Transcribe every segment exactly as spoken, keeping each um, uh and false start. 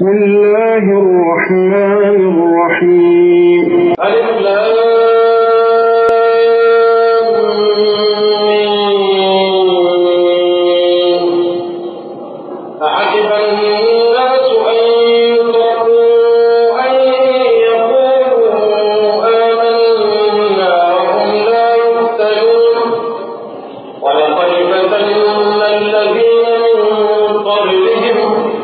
بسم الله الرحمن الرحيم. ألف لام أحسب الناس أن يتركوا أن يقولوا آمنا وهم لا يفتنون ولقد فتنا الذين من قبلهم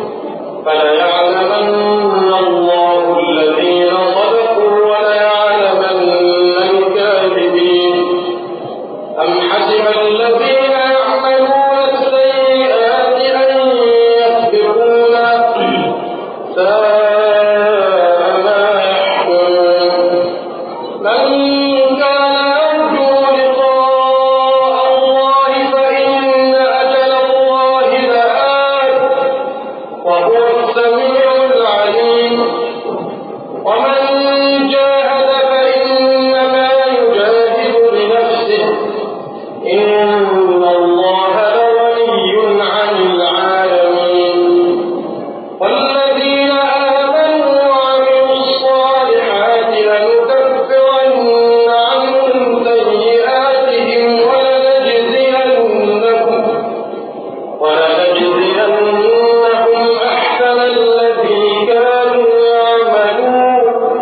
فليعلمن الله الذين صدقوا وليعلمن الكاذبين. أم حسب الذين يعملون السيئات أن يسبقونا ساء ما يحكمون. من كان يرجو لقاء الله فإن أجل الله لآت وهو السميع العليم. ومن جاهد فإنما يجاهد لنفسه إن الله لغني عن العالمين. والذين آمنوا وعملوا الصالحات لنكفرن عنهم سيئاتهم ولنجزينهم ولنجزينهم أحسن الذي كانوا يعملون.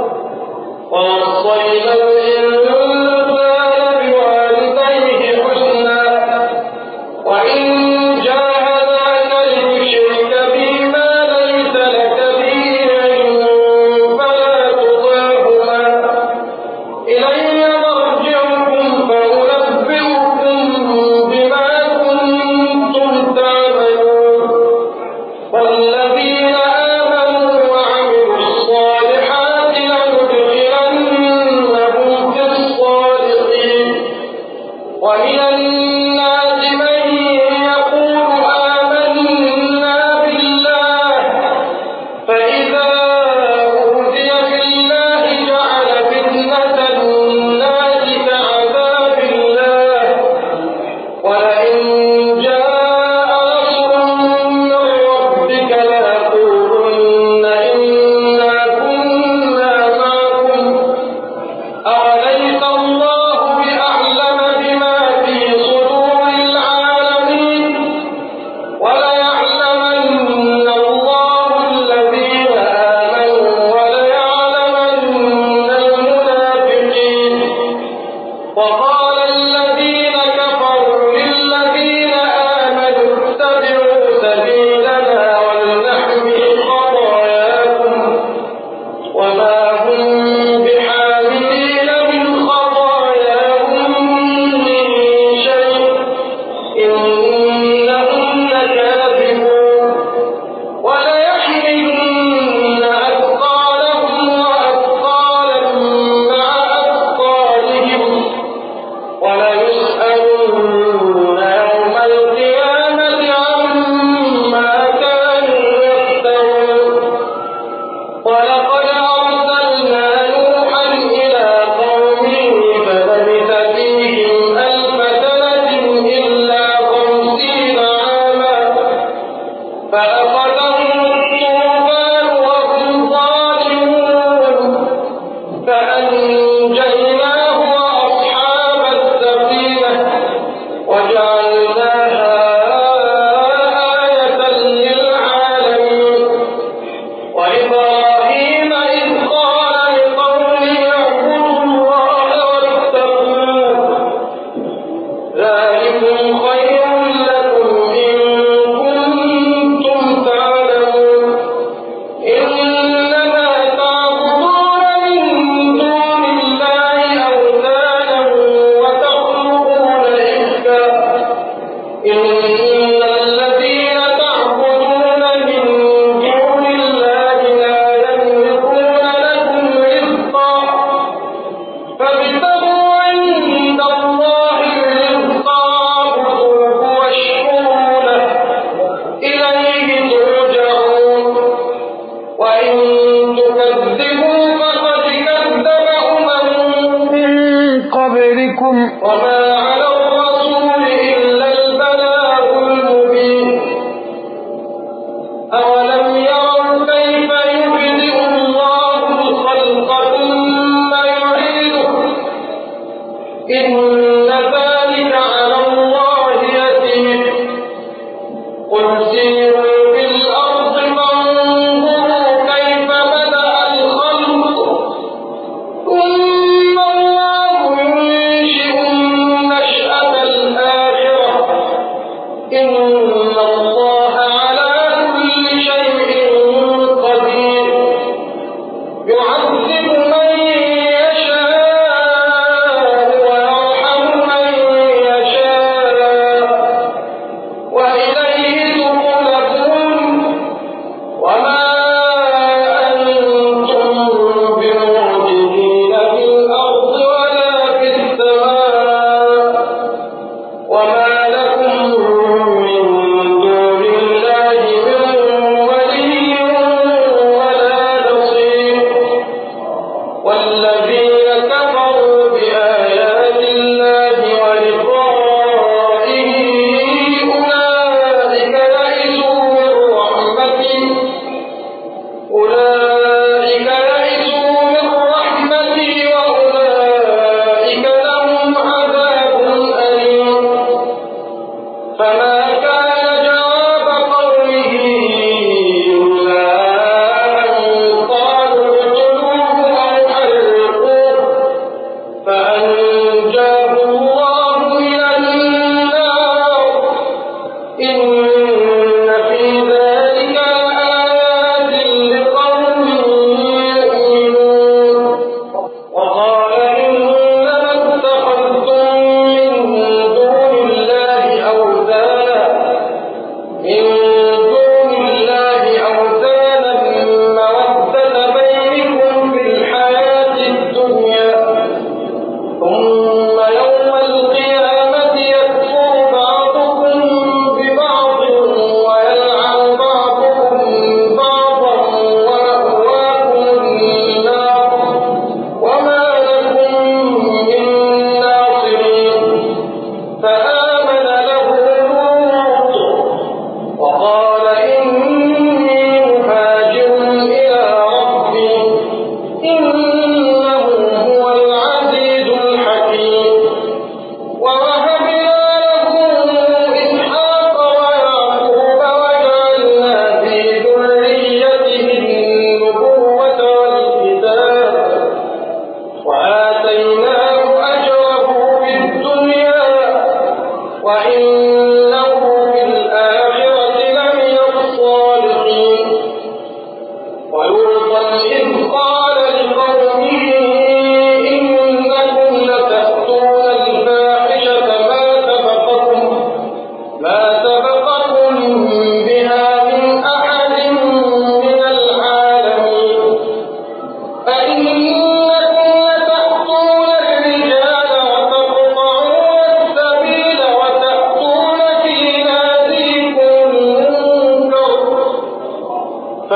ووصينا الإنسان بوالديه حسنا وإن جاهداك لتشرك بي ما ليس لك به علم فلا تطعهما إلي مرجعكم فأنبئكم بما كنتم تعملون. والذين آمنوا وعملوا الصالحات لندخلنهم في الصالحين. ومن الناس من يقول آمنا بالله فإذا أوذي في الله جعل فتنة الناس كعذاب الله ولئن جاء نصر من ربك ليقولن إنا كنا معكم أوليس الله بأعلم بما في صدور العالمين. وليعلمن الله الذين آمنوا وليعلمن المنافقين. وقال الذين كفروا للذين آمنوا اتبعوا سبيلنا ولنحمل خطاياكم وما هم بحاملين من خطاياهم من شيء إنهم لكاذبون. وليحملن أثقالهم وأثقالا مع أثقالهم وليسألن يوم القيامة عما كانوا يفترون. ولقد أرسلنا نوحا إلى قومه فلبث فيهم ألف سنة إلا خمسين عاما فأخذهم الطوفان وهم ظالمون فأنجيناه وأصحاب السفينة وجعلناها آية للعالمين. وإبراهيم إذ قال لقومه اعبدوا الله واتقوه ذلكم خير لكم إن كنتم تعلمون. إنما تعبدون من دون الله أوثانا وتخلقون إفكا إن الذين تعبدون من دون الله لا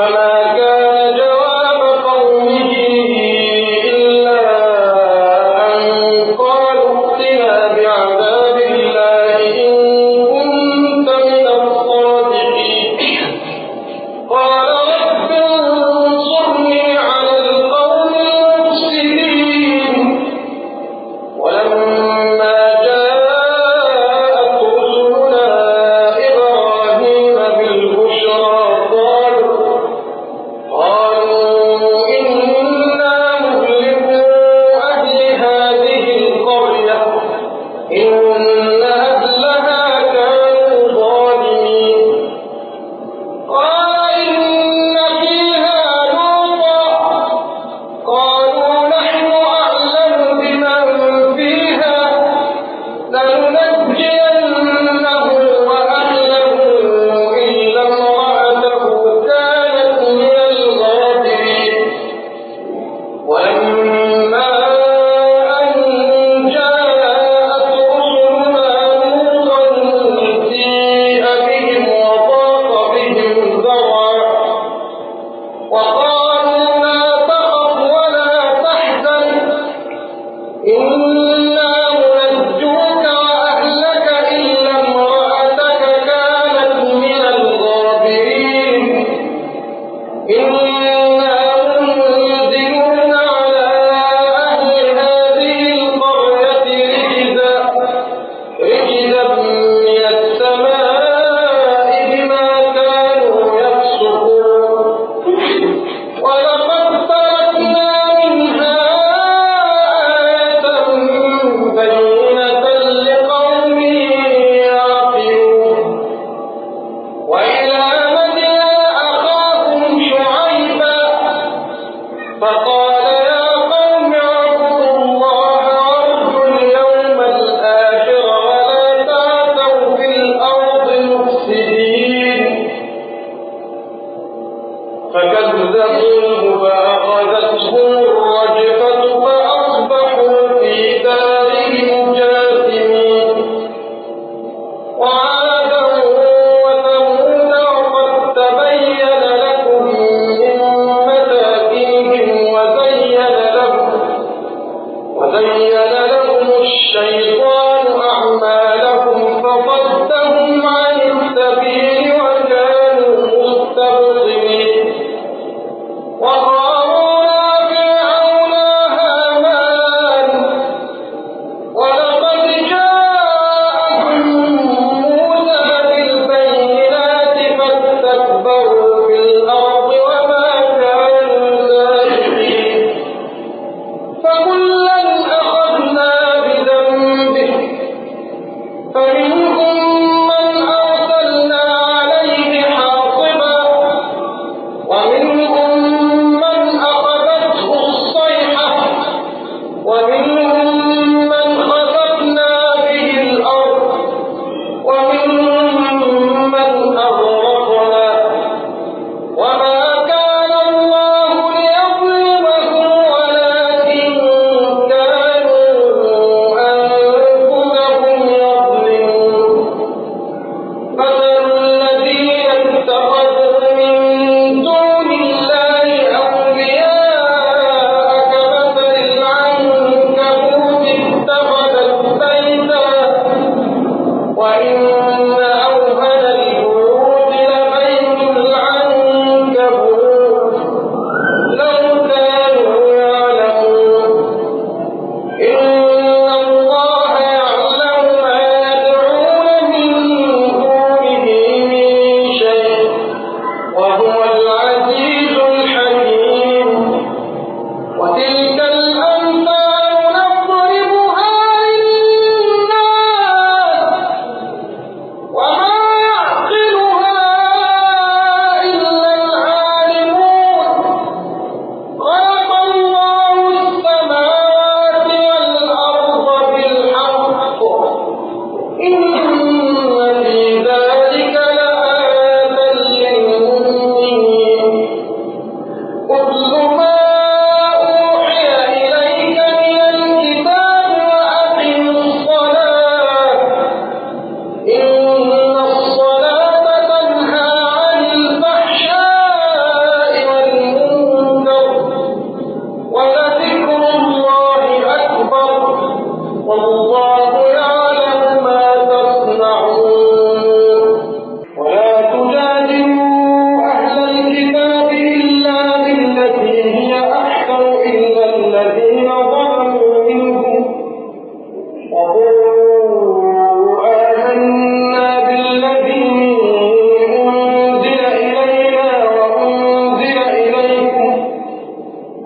وقارون فرعون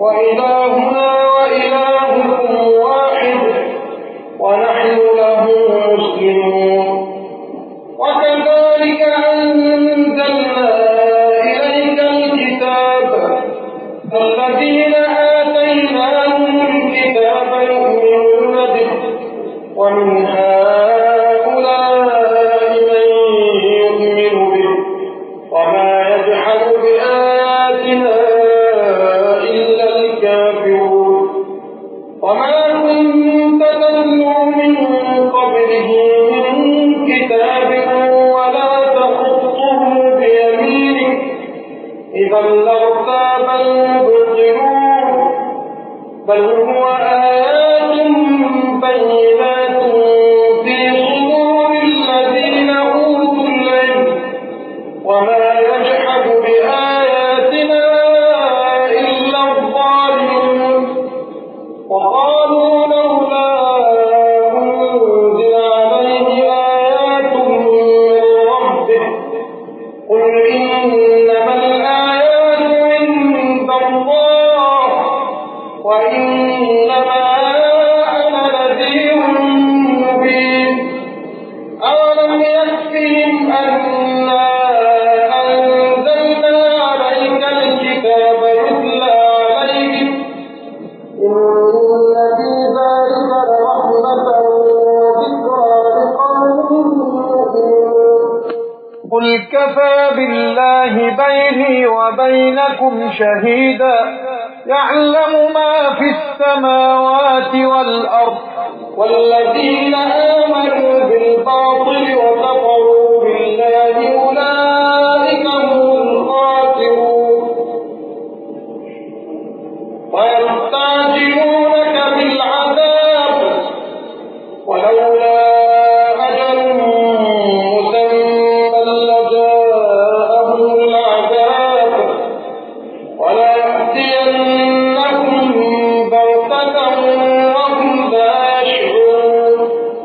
وإلهنا وإلهكم واحد ونحن له مسلمون. وكذلك أنزلنا إليك الكتاب الذين آتيناهم الكتاب يؤمنون به ومن هؤلاء من يؤمن به وما يجحد بآياتنا إلا الكافرون. وما كنت تتلو من قبله من كتاب ولا تخطه بيمينك إذا لارتاب المبطلون بل هو آيات بينات في صدور الذين أوتوا العلم وما يجحد بآياتنا إلا الظالمون. وقالوا لولا أنزل عليه آيات من ربه قل إنما الآيات عند الله وإنما أنا نذير مبين. أولم يكفهم أنا أنزلنا عليك الكتاب يتلى عليهم إن في ذلك لرحمة وذكرى لقوم يؤمنون. قل كفى بالله بيني وبينكم شهيدا يعلم ما في السماوات والأرض والذين آمنوا بالباطل وكفروا بالله أولئك هم الخاسرون. ويستعجلونك بالعذاب ولولا أجل مسمى لجاءهم العذاب وليأتينهم بغتة وهم لا يشعرون.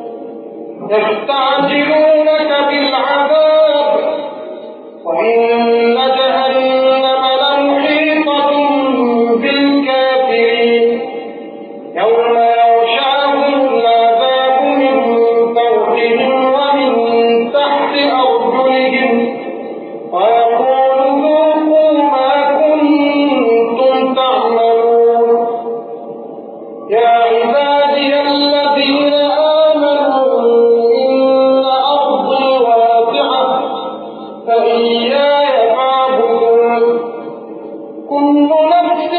يستعجلونك بالعذاب وإن جهنم لمحيطة بالكافرين يوم يغشاهم العذاب من فوقهم ومن تحت أرجلهم ويقول ذوقوا ما كنتم تعملون. يا عبادي الذين آمنوا إن أرضي واسعة فإياي فاعبدون. كل نفس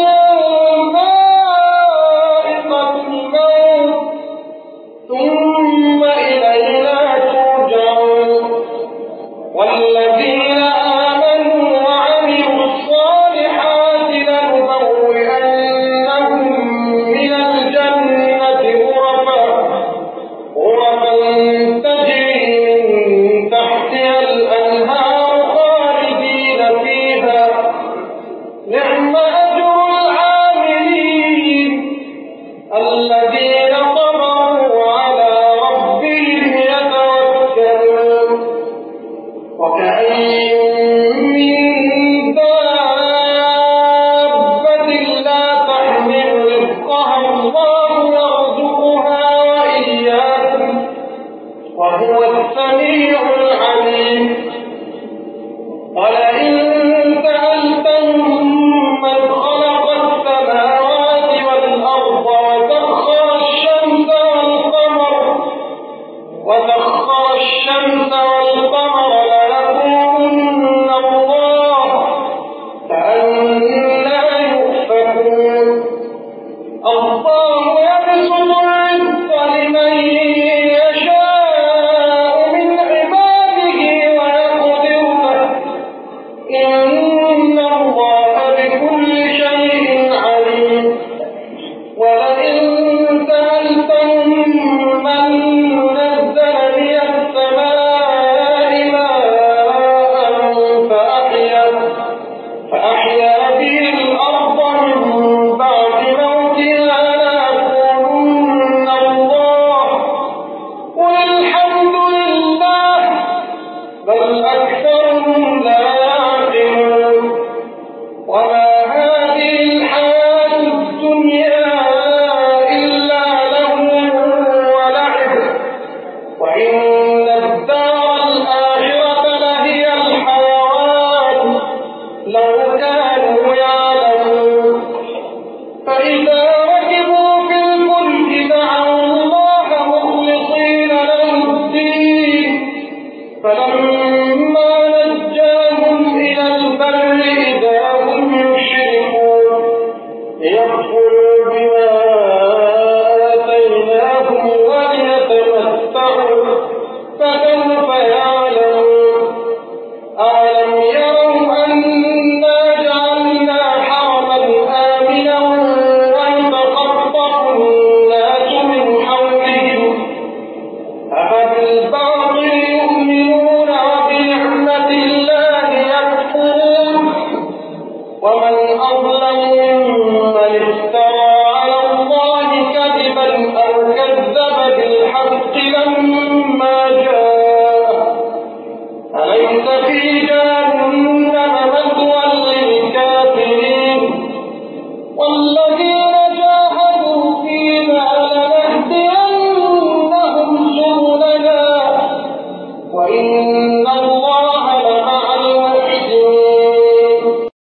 ذائقة الموت ثم إلينا ترجعون. والذين آمنوا وعملوا الصالحات لنبوئنهم من الجنة غرفا غرفا تجري من تحتها الأنهار خالدين فيها نعم أجر العاملين الذين صبروا على ربهم يتوكلون. وكأين من دابة لا تحمل رزقها الله يرزقها وإياكم وهو السميع العليم. ولئن سألتهم من خلق السماوات والأرض وسخر الشمس والقمر وسخر الشمس والقمر ليقولن الله فأنى يؤفكون. الله يبسط الرزق لمن يشاء من عباده ويقدر له إن الله بكل شيء عليم. ولئن سألتهم من نزل من السماء ماء فأحيا فأحيا به الأرض من بعد موتها ليقولن الله قل الحمد لله بل أكثرهم لا يعقلون. وما ليكفروا بما آتيناهم وليتمتعوا فسوف يعلمون أولم يروا أنا جعلنا حرما آمنا ويتخطف الناس من حولهم أفبالباطل يؤمنون وبنعمة الله يكفرون ومن أظلم ممن